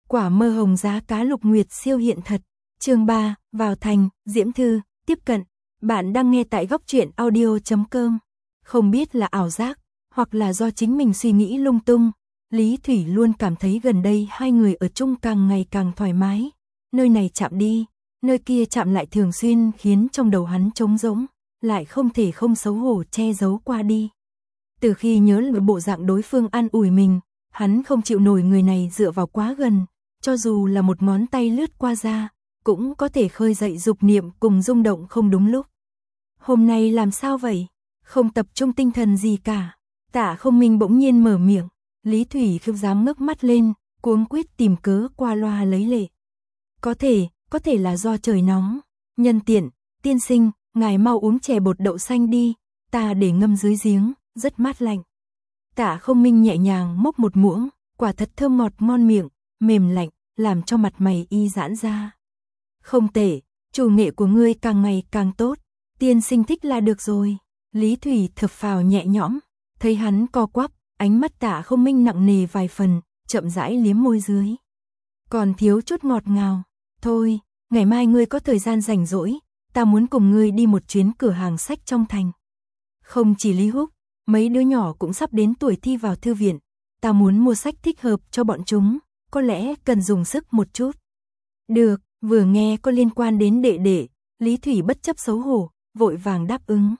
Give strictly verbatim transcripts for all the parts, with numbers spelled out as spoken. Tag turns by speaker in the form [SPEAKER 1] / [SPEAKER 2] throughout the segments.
[SPEAKER 1] Quả mơ hồng giá cá lục nguyệt siêu hiện thật. Chương ba, vào thành, Diễm Thư, tiếp cận. Bạn đang nghe tại góc truyện audio chấm com. Không biết là ảo giác, hoặc là do chính mình suy nghĩ lung tung, Lý Thủy luôn cảm thấy gần đây hai người ở chung càng ngày càng thoải mái. Nơi này chạm đi, nơi kia chạm lại thường xuyên khiến trong đầu hắn trống rỗng, lại không thể không xấu hổ che giấu qua đi. Từ khi nhớ lại bộ dạng đối phương an ủi mình, hắn không chịu nổi người này dựa vào quá gần, cho dù là một ngón tay lướt qua da, cũng có thể khơi dậy dục niệm cùng rung động không đúng lúc. Hôm nay làm sao vậy? Không tập trung tinh thần gì cả. Tạ Không Minh bỗng nhiên mở miệng, Lý Thủy không dám ngước mắt lên, cuống quýt tìm cớ qua loa lấy lệ. Có thể, có thể là do trời nóng. Nhân tiện, tiên sinh, ngài mau uống chè bột đậu xanh đi, ta để ngâm dưới giếng, rất mát lạnh. Tạ Không Minh nhẹ nhàng mốc một muỗng, quả thật thơm ngọt ngon miệng, mềm lạnh, làm cho mặt mày y giãn ra. Không tệ, chủ nghệ của ngươi càng ngày càng tốt, tiên sinh thích là được rồi. Lý Thủy thở phào nhẹ nhõm, thấy hắn co quắp, ánh mắt Tạ Không Minh nặng nề vài phần, chậm rãi liếm môi dưới. Còn thiếu chút ngọt ngào, thôi, ngày mai ngươi có thời gian rảnh rỗi, ta muốn cùng ngươi đi một chuyến cửa hàng sách trong thành. Không chỉ Lý Húc, mấy đứa nhỏ cũng sắp đến tuổi thi vào thư viện, ta muốn mua sách thích hợp cho bọn chúng, có lẽ cần dùng sức một chút. Được, vừa nghe có liên quan đến đệ đệ, Lý Thủy bất chấp xấu hổ, vội vàng đáp ứng.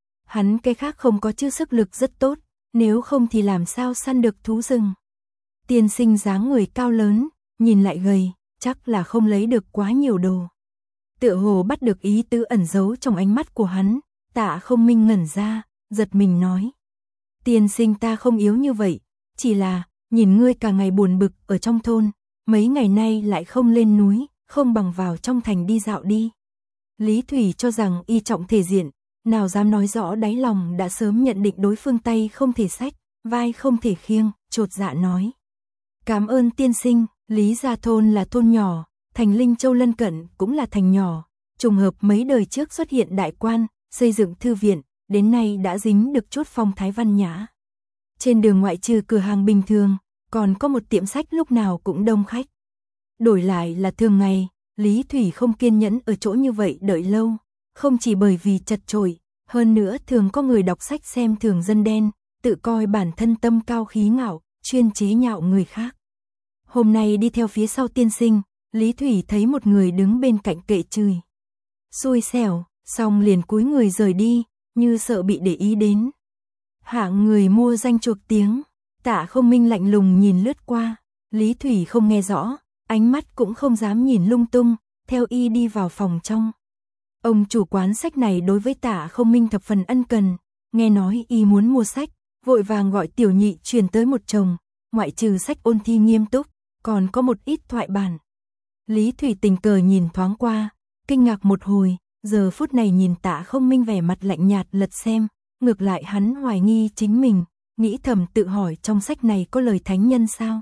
[SPEAKER 1] Hắn cái khác không có chứ sức lực rất tốt, nếu không thì làm sao săn được thú rừng. Tiên sinh dáng người cao lớn, nhìn lại gầy, chắc là không lấy được quá nhiều đồ. Tựa hồ bắt được ý tứ ẩn giấu trong ánh mắt của hắn, Tạ Không Minh ngẩn ra, giật mình nói. Tiên sinh ta không yếu như vậy, chỉ là, nhìn ngươi cả ngày buồn bực ở trong thôn, mấy ngày nay lại không lên núi, không bằng vào trong thành đi dạo đi. Lý Thủy cho rằng y trọng thể diện, nào dám nói rõ đáy lòng đã sớm nhận định đối phương tay không thể xách, vai không thể khiêng, chột dạ nói. Cảm ơn tiên sinh, Lý Gia Thôn là thôn nhỏ, thành Linh Châu lân cận cũng là thành nhỏ, trùng hợp mấy đời trước xuất hiện đại quan, xây dựng thư viện, đến nay đã dính được chút phong thái văn nhã. Trên đường ngoại trừ cửa hàng bình thường, còn có một tiệm sách lúc nào cũng đông khách. Đổi lại là thường ngày, Lý Thủy không kiên nhẫn ở chỗ như vậy đợi lâu, không chỉ bởi vì chật chội, hơn nữa thường có người đọc sách xem thường dân đen, tự coi bản thân tâm cao khí ngạo, chuyên chế nhạo người khác. Hôm nay đi theo phía sau tiên sinh, Lý Thủy thấy một người đứng bên cạnh kệ chửi. Xui xẻo, xong liền cúi người rời đi, như sợ bị để ý đến. Hạng người mua danh chuộc tiếng, Tạ Không Minh lạnh lùng nhìn lướt qua, Lý Thủy không nghe rõ, ánh mắt cũng không dám nhìn lung tung, theo y đi vào phòng trong. Ông chủ quán sách này đối với Tạ Không Minh thập phần ân cần, nghe nói y muốn mua sách, vội vàng gọi tiểu nhị truyền tới một chồng, ngoại trừ sách ôn thi nghiêm túc, còn có một ít thoại bản. Lý Thủy tình cờ nhìn thoáng qua, kinh ngạc một hồi, giờ phút này nhìn Tạ Không Minh vẻ mặt lạnh nhạt lật xem, ngược lại hắn hoài nghi chính mình, nghĩ thầm tự hỏi trong sách này có lời thánh nhân sao.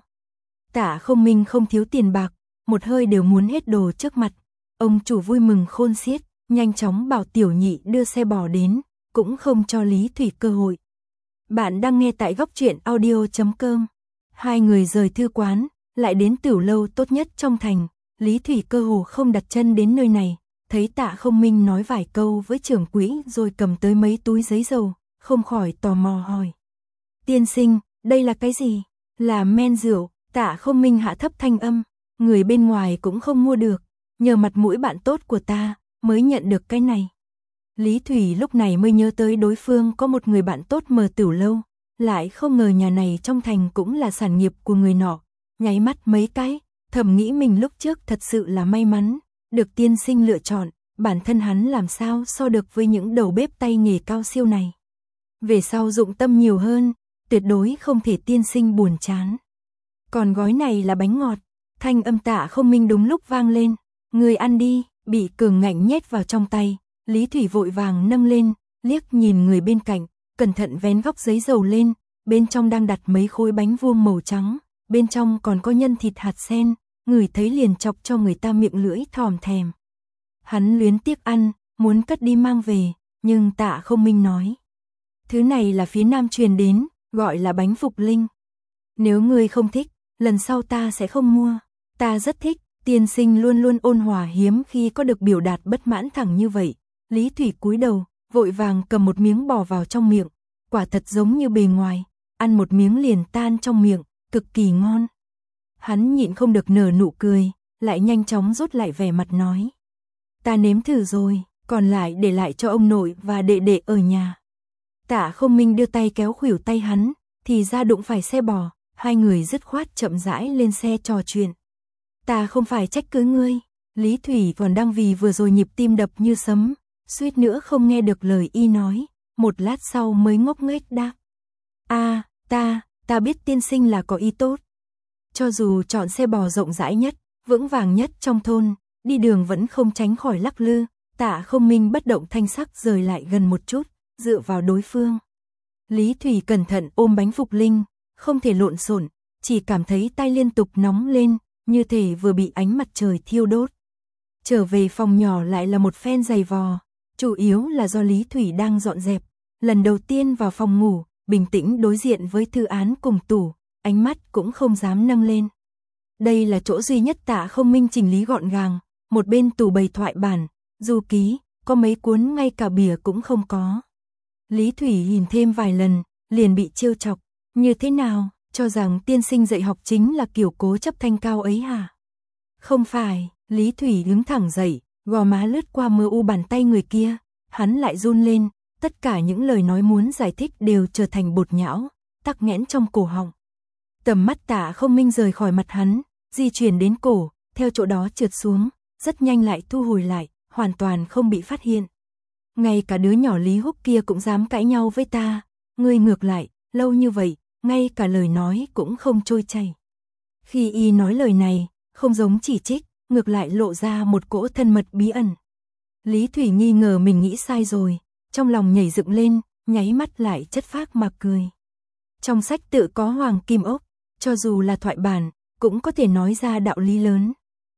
[SPEAKER 1] Tạ Không Minh không thiếu tiền bạc, một hơi đều muốn hết đồ trước mặt, ông chủ vui mừng khôn xiết, nhanh chóng bảo tiểu nhị đưa xe bò đến, cũng không cho Lý Thủy cơ hội. Bạn đang nghe tại góc truyện audio chấm com. Hai người rời thư quán, lại đến tửu lâu tốt nhất trong thành, Lý Thủy cơ hồ không đặt chân đến nơi này, thấy Tạ Không Minh nói vài câu với trưởng quỹ rồi cầm tới mấy túi giấy dầu, không khỏi tò mò hỏi. Tiên sinh, đây là cái gì? Là men rượu. Tạ Không Minh hạ thấp thanh âm, người bên ngoài cũng không mua được, nhờ mặt mũi bạn tốt của ta, mới nhận được cái này. Lý Thủy lúc này mới nhớ tới đối phương có một người bạn tốt mở tửu lâu, lại không ngờ nhà này trong thành cũng là sản nghiệp của người nọ, nháy mắt mấy cái, thầm nghĩ mình lúc trước thật sự là may mắn, được tiên sinh lựa chọn, bản thân hắn làm sao so được với những đầu bếp tay nghề cao siêu này. Về sau dụng tâm nhiều hơn, tuyệt đối không thể tiên sinh buồn chán. Còn gói này là bánh ngọt, thanh âm Tạ Không Minh đúng lúc vang lên, người ăn đi, bị cường ngạnh nhét vào trong tay, Lý Thủy vội vàng nâng lên, liếc nhìn người bên cạnh, cẩn thận vén góc giấy dầu lên, bên trong đang đặt mấy khối bánh vuông màu trắng, bên trong còn có nhân thịt hạt sen, ngửi thấy liền chọc cho người ta miệng lưỡi thòm thèm. Hắn luyến tiếc ăn, muốn cất đi mang về, nhưng Tạ Không Minh nói. Thứ này là phía Nam truyền đến, gọi là bánh phục linh. Nếu ngươi không thích, lần sau ta sẽ không mua. Ta rất thích, tiên sinh luôn luôn ôn hòa hiếm khi có được biểu đạt bất mãn thẳng như vậy. Lý Thủy cúi đầu, vội vàng cầm một miếng bò vào trong miệng, quả thật giống như bề ngoài, ăn một miếng liền tan trong miệng, cực kỳ ngon. Hắn nhịn không được nở nụ cười, lại nhanh chóng rút lại vẻ mặt nói. Ta nếm thử rồi, còn lại để lại cho ông nội và đệ đệ ở nhà. Tạ Không Minh đưa tay kéo khuỷu tay hắn, thì ra đụng phải xe bò, hai người dứt khoát chậm rãi lên xe trò chuyện. Ta không phải trách cứ ngươi, Lý Thủy còn đang vì vừa rồi nhịp tim đập như sấm, suýt nữa không nghe được lời y nói, một lát sau mới ngốc nghếch đáp. A, à, ta, ta biết tiên sinh là có ý tốt. Cho dù chọn xe bò rộng rãi nhất, vững vàng nhất trong thôn, đi đường vẫn không tránh khỏi lắc lư. Tạ Không Minh bất động thanh sắc rời lại gần một chút, dựa vào đối phương. Lý Thủy cẩn thận ôm bánh phục linh, không thể lộn xộn, chỉ cảm thấy tay liên tục nóng lên, như thể vừa bị ánh mặt trời thiêu đốt. Trở về phòng nhỏ lại là một phen giày vò, chủ yếu là do Lý Thủy đang dọn dẹp. Lần đầu tiên vào phòng ngủ, bình tĩnh đối diện với thư án cùng tủ, ánh mắt cũng không dám nâng lên. Đây là chỗ duy nhất Tạ Không Minh chỉnh lý gọn gàng, một bên tủ bày thoại bản, du ký, có mấy cuốn ngay cả bìa cũng không có. Lý Thủy nhìn thêm vài lần, liền bị trêu chọc, như thế nào, cho rằng tiên sinh dạy học chính là kiểu cố chấp thanh cao ấy hả? Không phải, Lý Thủy đứng thẳng dậy, gò má lướt qua mờ u bàn tay người kia, hắn lại run lên, tất cả những lời nói muốn giải thích đều trở thành bột nhão, tắc nghẽn trong cổ họng. Tầm mắt Tạ Không Minh rời khỏi mặt hắn, di chuyển đến cổ, theo chỗ đó trượt xuống, rất nhanh lại thu hồi lại, hoàn toàn không bị phát hiện. Ngay cả đứa nhỏ Lý Húc kia cũng dám cãi nhau với ta, ngươi ngược lại, lâu như vậy, ngay cả lời nói cũng không trôi chảy. Khi y nói lời này, không giống chỉ trích, ngược lại lộ ra một cỗ thân mật bí ẩn. Lý Thủy nghi ngờ mình nghĩ sai rồi, trong lòng nhảy dựng lên, nháy mắt lại chất phác mà cười. Trong sách tự có hoàng kim ốc, cho dù là thoại bản, cũng có thể nói ra đạo lý lớn.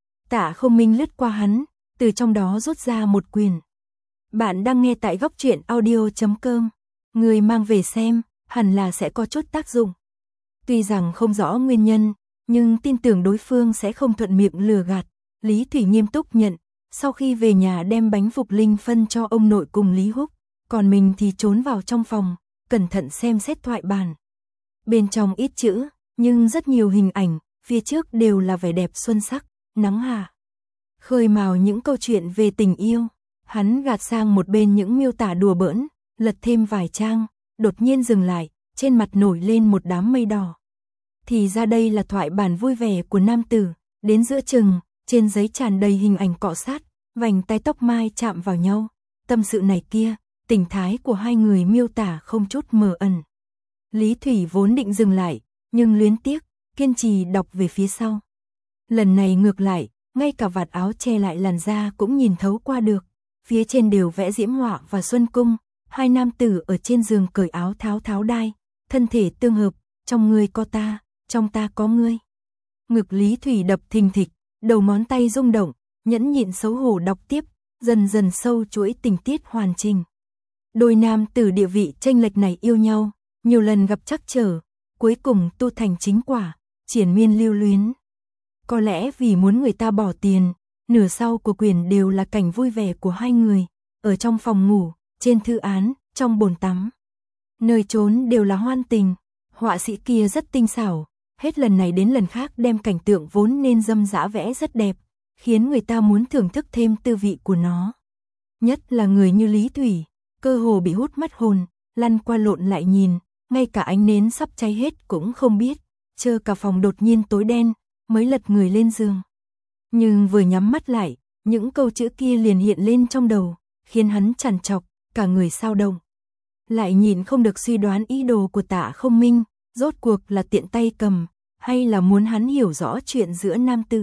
[SPEAKER 1] Tạ Không Minh lướt qua hắn, từ trong đó rút ra một quyển. Bạn đang nghe tại góc truyện audio chấm com. Người mang về xem, hẳn là sẽ có chút tác dụng. Tuy rằng không rõ nguyên nhân, nhưng tin tưởng đối phương sẽ không thuận miệng lừa gạt. Lý Thủy nghiêm túc nhận, sau khi về nhà đem bánh phục linh phân cho ông nội cùng Lý Húc, còn mình thì trốn vào trong phòng, cẩn thận xem xét thoại bản. Bên trong ít chữ, nhưng rất nhiều hình ảnh, phía trước đều là vẻ đẹp xuân sắc, nắng hà. Khơi mào những câu chuyện về tình yêu, hắn gạt sang một bên những miêu tả đùa bỡn, lật thêm vài trang, đột nhiên dừng lại, trên mặt nổi lên một đám mây đỏ. Thì ra đây là thoại bản vui vẻ của nam tử, đến giữa chừng, trên giấy tràn đầy hình ảnh cọ sát, vành tai tóc mai chạm vào nhau, tâm sự này kia, tình thái của hai người miêu tả không chút mờ ẩn. Lý Thủy vốn định dừng lại, nhưng luyến tiếc, kiên trì đọc về phía sau. Lần này ngược lại, ngay cả vạt áo che lại làn da cũng nhìn thấu qua được, phía trên đều vẽ diễm họa và xuân cung, hai nam tử ở trên giường cởi áo tháo tháo đai, thân thể tương hợp, trong ngươi có ta, trong ta có ngươi. Ngực Lý Thủy đập thình thịch, đầu ngón tay rung động, nhẫn nhịn xấu hổ đọc tiếp, dần dần sâu chuỗi tình tiết hoàn chỉnh. Đôi nam tử địa vị chênh lệch này yêu nhau, nhiều lần gặp trắc trở, cuối cùng tu thành chính quả, triển miên lưu luyến. Có lẽ vì muốn người ta bỏ tiền, nửa sau của quyển đều là cảnh vui vẻ của hai người, ở trong phòng ngủ, trên thư án, trong bồn tắm. Nơi trốn đều là hoan tình, họa sĩ kia rất tinh xảo, hết lần này đến lần khác đem cảnh tượng vốn nên dâm dã vẽ rất đẹp, khiến người ta muốn thưởng thức thêm tư vị của nó. Nhất là người như Lý Thủy, cơ hồ bị hút mất hồn, lăn qua lộn lại nhìn, ngay cả ánh nến sắp cháy hết cũng không biết, chờ cả phòng đột nhiên tối đen, mới lật người lên giường. Nhưng vừa nhắm mắt lại, những câu chữ kia liền hiện lên trong đầu, khiến hắn trằn trọc, cả người sao động. Lại nhìn không được suy đoán ý đồ của Tạ Không Minh, rốt cuộc là tiện tay cầm, hay là muốn hắn hiểu rõ chuyện giữa nam tử.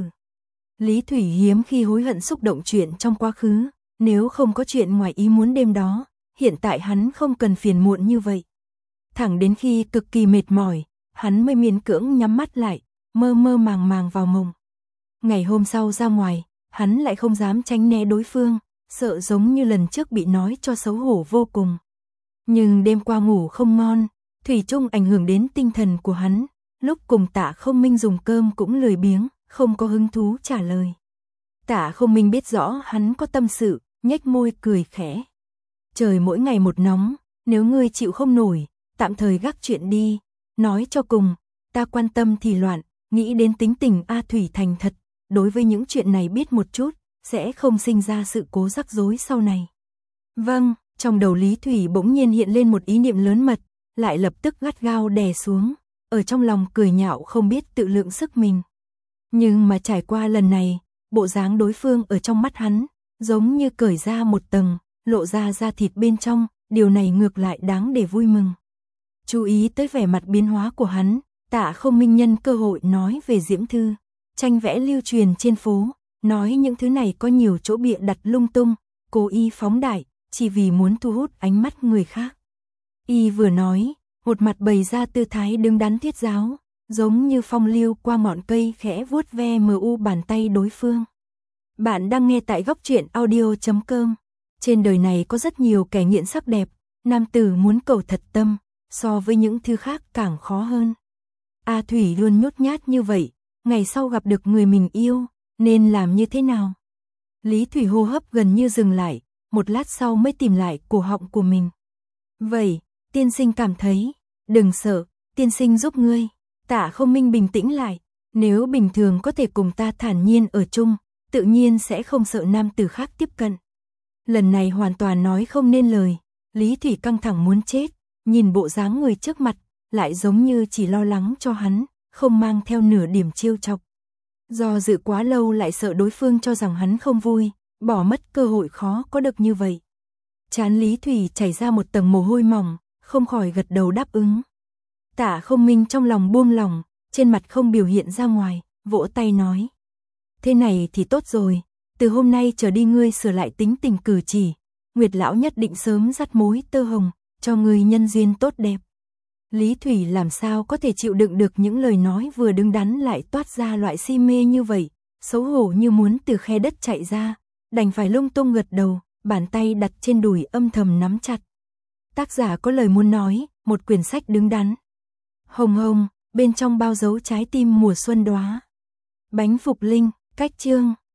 [SPEAKER 1] Lý Thủy hiếm khi hối hận xúc động chuyện trong quá khứ, nếu không có chuyện ngoài ý muốn đêm đó, hiện tại hắn không cần phiền muộn như vậy. Thẳng đến khi cực kỳ mệt mỏi, hắn mới miễn cưỡng nhắm mắt lại, mơ mơ màng màng vào mộng. Ngày hôm sau ra ngoài, hắn lại không dám tránh né đối phương, sợ giống như lần trước bị nói cho xấu hổ vô cùng. Nhưng đêm qua ngủ không ngon, thủy chung ảnh hưởng đến tinh thần của hắn, lúc cùng Tạ Không Minh dùng cơm cũng lười biếng, không có hứng thú trả lời. Tạ Không Minh biết rõ hắn có tâm sự, nhếch môi cười khẽ. Trời mỗi ngày một nóng, nếu ngươi chịu không nổi, tạm thời gác chuyện đi. Nói cho cùng, ta quan tâm thì loạn, nghĩ đến tính tình A Thủy thành thật, đối với những chuyện này biết một chút, sẽ không sinh ra sự cố rắc rối sau này. Vâng, trong đầu Lý Thủy bỗng nhiên hiện lên một ý niệm lớn mật, lại lập tức gắt gao đè xuống, ở trong lòng cười nhạo không biết tự lượng sức mình. Nhưng mà trải qua lần này, bộ dáng đối phương ở trong mắt hắn, giống như cởi ra một tầng, lộ ra da thịt bên trong, điều này ngược lại đáng để vui mừng. Chú ý tới vẻ mặt biến hóa của hắn, Tạ Không Minh nhân cơ hội nói về Diễm Thư, tranh vẽ lưu truyền trên phố, nói những thứ này có nhiều chỗ bịa đặt lung tung, cố ý phóng đại, chỉ vì muốn thu hút ánh mắt người khác. Y vừa nói, một mặt bày ra tư thái đứng đắn thuyết giáo, giống như phong lưu qua ngọn cây khẽ vuốt ve mờ u bàn tay đối phương. Bạn đang nghe tại góc truyện audio chấm com. Trên đời này có rất nhiều kẻ nghiện sắc đẹp, nam tử muốn cầu thật tâm, so với những thứ khác càng khó hơn. A Thủy luôn nhút nhát như vậy, ngày sau gặp được người mình yêu, nên làm như thế nào? Lý Thủy hô hấp gần như dừng lại, một lát sau mới tìm lại cổ họng của mình. Vậy, tiên sinh cảm thấy, đừng sợ, tiên sinh giúp ngươi. Tạ Không Minh bình tĩnh lại, nếu bình thường có thể cùng ta thản nhiên ở chung, tự nhiên sẽ không sợ nam tử khác tiếp cận. Lần này hoàn toàn nói không nên lời, Lý Thủy căng thẳng muốn chết, nhìn bộ dáng người trước mặt, lại giống như chỉ lo lắng cho hắn, không mang theo nửa điểm trêu chọc. Do dự quá lâu lại sợ đối phương cho rằng hắn không vui, bỏ mất cơ hội khó có được như vậy. Trán Lý Thủy chảy ra một tầng mồ hôi mỏng, không khỏi gật đầu đáp ứng. Tạ Không Minh trong lòng buông lòng, trên mặt không biểu hiện ra ngoài, vỗ tay nói. Thế này thì tốt rồi, từ hôm nay trở đi ngươi sửa lại tính tình cử chỉ, Nguyệt lão nhất định sớm dắt mối tơ hồng, cho ngươi nhân duyên tốt đẹp. Lý Thủy làm sao có thể chịu đựng được những lời nói vừa đứng đắn lại toát ra loại si mê như vậy, xấu hổ như muốn từ khe đất chạy ra, đành phải lung tung gật đầu, bàn tay đặt trên đùi âm thầm nắm chặt. Tác giả có lời muốn nói, một quyển sách đứng đắn. Hồng hồng, bên trong bao dấu trái tim mùa xuân đóa. Bánh Phục Linh, cách chương.